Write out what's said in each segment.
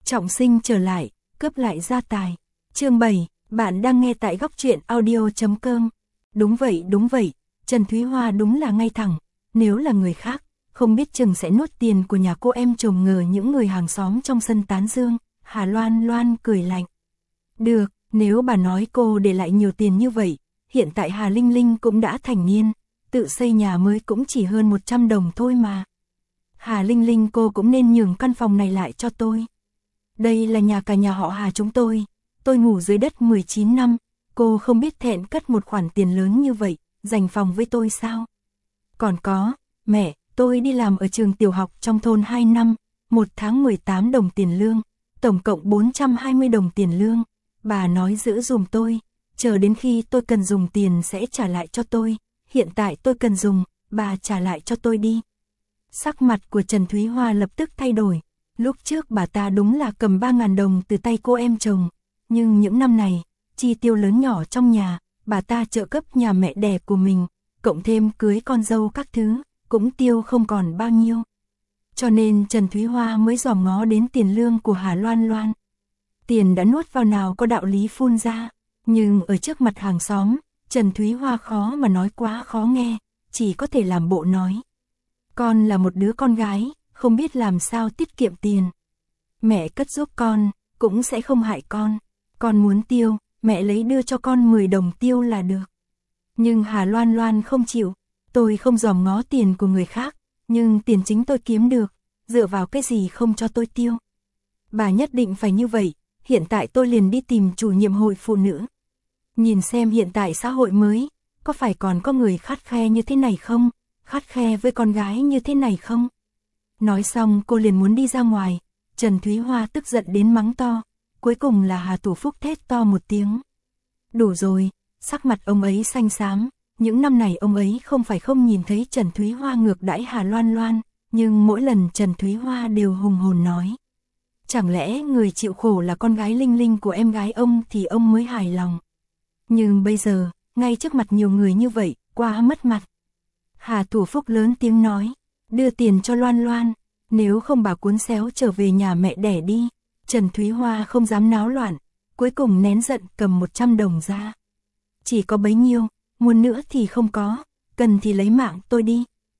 trọng sinh trở lại, cướp lại gia tài. Chương 7, bạn đang nghe tại góc truyện audio.com. Đúng vậy, Trần Thúy Hoa đúng là ngay thẳng, nếu là người khác, không biết chừng sẽ nuốt tiền của nhà cô em chồng. Ngờ những người hàng xóm trong sân tán dương, Hà Loan Loan cười lạnh. Được, nếu bà nói cô để lại nhiều tiền như vậy, hiện tại Hà Linh Linh cũng đã thành niên, tự xây nhà mới cũng chỉ hơn 100 đồng thôi mà. Hà Linh Linh, cô cũng nên nhường căn phòng này lại cho tôi. Đây là nhà cả nhà họ Hà chúng tôi ngủ dưới đất 19 năm, cô không biết thẹn cất một khoản tiền lớn như vậy, dành phòng với tôi sao? Còn có, mẹ, tôi đi làm ở trường tiểu học trong thôn 2 năm, một tháng 18 đồng tiền lương, tổng cộng 420 đồng tiền lương. Bà nói giữ dùm tôi, chờ đến khi tôi cần dùng tiền sẽ trả lại cho tôi, hiện tại tôi cần dùng, bà trả lại cho tôi đi. Sắc mặt của Trần Thúy Hoa lập tức thay đổi, lúc trước bà ta đúng là cầm 3.000 đồng từ tay cô em chồng, nhưng những năm này, chi tiêu lớn nhỏ trong nhà, bà ta trợ cấp nhà mẹ đẻ của mình, cộng thêm cưới con dâu các thứ, cũng tiêu không còn bao nhiêu. Cho nên Trần Thúy Hoa mới dòm ngó đến tiền lương của Hà Loan Loan. Tiền đã nuốt vào nào có đạo lý phun ra, nhưng ở trước mặt hàng xóm, Trần Thúy Hoa khó mà nói quá khó nghe, chỉ có thể làm bộ nói. Con là một đứa con gái, không biết làm sao tiết kiệm tiền. Mẹ cất giúp con, cũng sẽ không hại con muốn tiêu, mẹ lấy đưa cho con 10 đồng tiêu là được. Nhưng Hà Loan Loan không chịu, tôi không dòm ngó tiền của người khác, nhưng tiền chính tôi kiếm được, dựa vào cái gì không cho tôi tiêu. Bà nhất định phải như vậy, hiện tại tôi liền đi tìm chủ nhiệm hội phụ nữ. Nhìn xem hiện tại xã hội mới, có phải còn có người khắt khe như thế này không, khắt khe với con gái như thế này không? Nói xong cô liền muốn đi ra ngoài, Trần Thúy Hoa tức giận đến mắng to, cuối cùng là Hà Thủ Phúc thét to một tiếng. Đủ rồi, sắc mặt ông ấy xanh xám, những năm này ông ấy không phải không nhìn thấy Trần Thúy Hoa ngược đãi Hà Loan Loan, nhưng mỗi lần Trần Thúy Hoa đều hùng hồn nói. Chẳng lẽ người chịu khổ là con gái Linh Linh của em gái ông thì ông mới hài lòng. Nhưng bây giờ, ngay trước mặt nhiều người như vậy, quá mất mặt. Hà Thủ Phúc lớn tiếng nói, đưa tiền cho Loan Loan, nếu không bà cuốn xéo trở về nhà mẹ đẻ đi. Trần Thúy Hoa không dám náo loạn, cuối cùng nén giận cầm 100 đồng ra. Chỉ có bấy nhiêu, muốn nữa thì không có, cần thì lấy mạng tôi đi.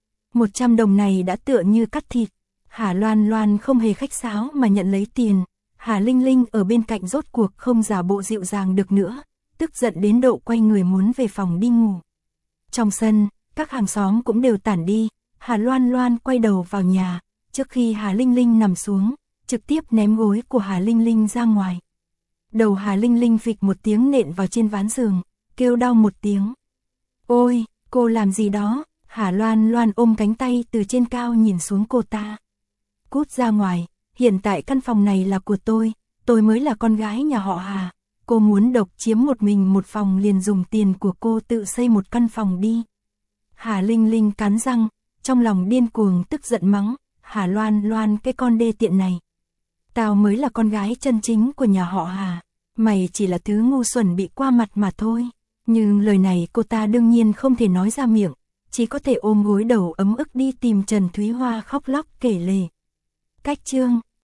100 đồng này đã tựa như cắt thịt. Hà Loan Loan không hề khách sáo mà nhận lấy tiền. Hà Linh Linh ở bên cạnh rốt cuộc không giả bộ dịu dàng được nữa, tức giận đến độ quay người muốn về phòng đi ngủ. Trong sân, các hàng xóm cũng đều tản đi, Hà Loan Loan quay đầu vào nhà, trước khi Hà Linh Linh nằm xuống, trực tiếp ném gối của Hà Linh Linh ra ngoài. Đầu Hà Linh Linh phịch một tiếng nện vào trên ván giường, kêu đau một tiếng. Ôi, cô làm gì đó? Hà Loan Loan ôm cánh tay từ trên cao nhìn xuống cô ta. Cút ra ngoài, hiện tại căn phòng này là của tôi mới là con gái nhà họ Hà. Cô muốn độc chiếm một mình một phòng liền dùng tiền của cô tự xây một căn phòng đi. Hà Linh Linh cắn răng, trong lòng điên cuồng tức giận mắng, Hà Loan Loan cái con đê tiện này. Tao mới là con gái chân chính của nhà họ Hà, mày chỉ là thứ ngu xuẩn bị qua mặt mà thôi. Nhưng lời này cô ta đương nhiên không thể nói ra miệng, chỉ có thể ôm gối đầu ấm ức đi tìm Trần Thúy Hoa khóc lóc kể lể. Cách chương